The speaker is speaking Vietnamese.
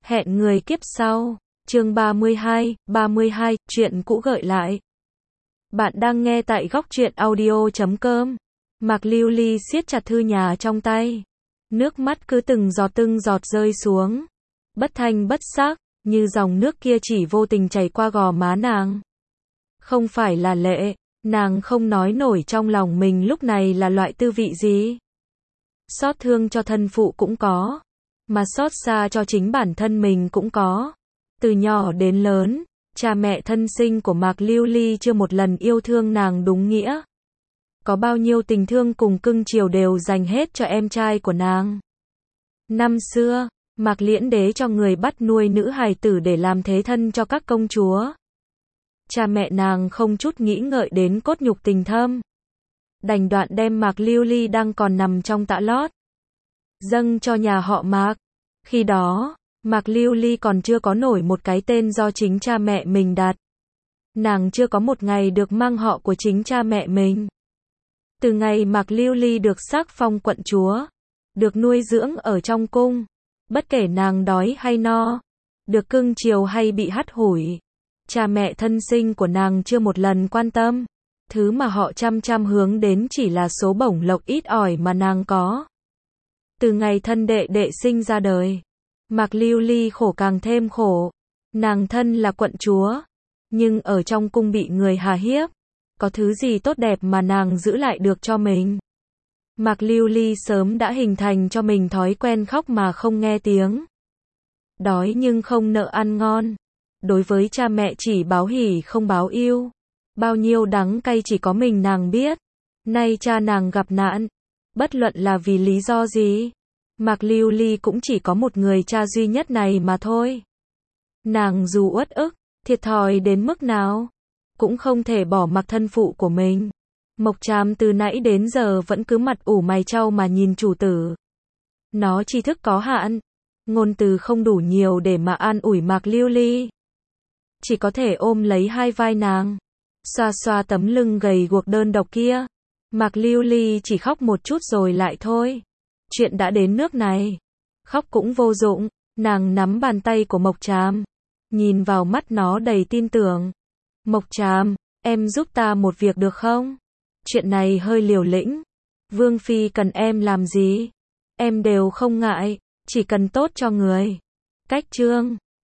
Hẹn người kiếp sau. Chương 32, chuyện cũ gợi lại. Bạn đang nghe tại góc truyện audio.com. Mạc Lưu Ly siết chặt thư nhà trong tay. Nước mắt cứ từng giọt rơi xuống. Bất thanh bất giác, như dòng nước kia chỉ vô tình chảy qua gò má nàng. Không phải là lệ, nàng không nói nổi trong lòng mình lúc này là loại tư vị gì. Xót thương cho thân phụ cũng có, mà xót xa cho chính bản thân mình cũng có. Từ nhỏ đến lớn, cha mẹ thân sinh của Mạc Lưu Ly chưa một lần yêu thương nàng đúng nghĩa. Có bao nhiêu tình thương cùng cưng chiều đều dành hết cho em trai của nàng. Năm xưa, Mạc Liễn Đế cho người bắt nuôi nữ hài tử để làm thế thân cho các công chúa. Cha mẹ nàng không chút nghĩ ngợi đến cốt nhục tình thâm, đành đoạn đem Mạc Lưu Ly đang còn nằm trong tã lót dâng cho nhà họ Mạc. Khi đó, Mạc Lưu Ly còn chưa có nổi một cái tên do chính cha mẹ mình đặt. Nàng chưa có một ngày được mang họ của chính cha mẹ mình. Từ ngày Mạc Lưu Ly được sắc phong quận chúa, được nuôi dưỡng ở trong cung, bất kể nàng đói hay no, được cưng chiều hay bị hắt hủi, cha mẹ thân sinh của nàng chưa một lần quan tâm. Thứ mà họ chăm hướng đến chỉ là số bổng lộc ít ỏi mà nàng có. Từ ngày thân đệ đệ sinh ra đời, Mạc Lưu Ly khổ càng thêm khổ. Nàng thân là quận chúa, nhưng ở trong cung bị người hà hiếp. Có thứ gì tốt đẹp mà nàng giữ lại được cho mình? Mạc Lưu Ly sớm đã hình thành cho mình thói quen khóc mà không nghe tiếng. Đói nhưng không nợ ăn ngon. Đối với cha mẹ chỉ báo hỉ không báo ưu. Bao nhiêu đắng cay chỉ có mình nàng biết. Nay cha nàng gặp nạn, bất luận là vì lý do gì, Mạc Lưu Ly cũng chỉ có một người cha duy nhất này mà thôi. Nàng dù uất ức, thiệt thòi đến mức nào, cũng không thể bỏ mặc thân phụ của mình. Mộc Tràm từ nãy đến giờ vẫn cứ mặt ủ mày chau mà nhìn chủ tử. Nó tri thức có hạn, ngôn từ không đủ nhiều để mà an ủi Mạc Lưu Ly. Chỉ có thể ôm lấy hai vai nàng, xoa xoa tấm lưng gầy guộc đơn độc kia. Mạc Lưu Ly chỉ khóc một chút rồi lại thôi. Chuyện đã đến nước này, khóc cũng vô dụng. Nàng nắm bàn tay của Mộc Tràm, nhìn vào mắt nó đầy tin tưởng. Mộc Tràm, em giúp ta một việc được không? Chuyện này hơi liều lĩnh. Vương phi cần em làm gì, em đều không ngại, chỉ cần tốt cho người. Cách chương